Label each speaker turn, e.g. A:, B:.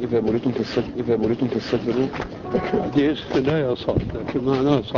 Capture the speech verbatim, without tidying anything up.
A: إذا مريتم فاستغفروا إذا مريتم فاستغفروا.
B: حديث لا يصح لكن معناه صح.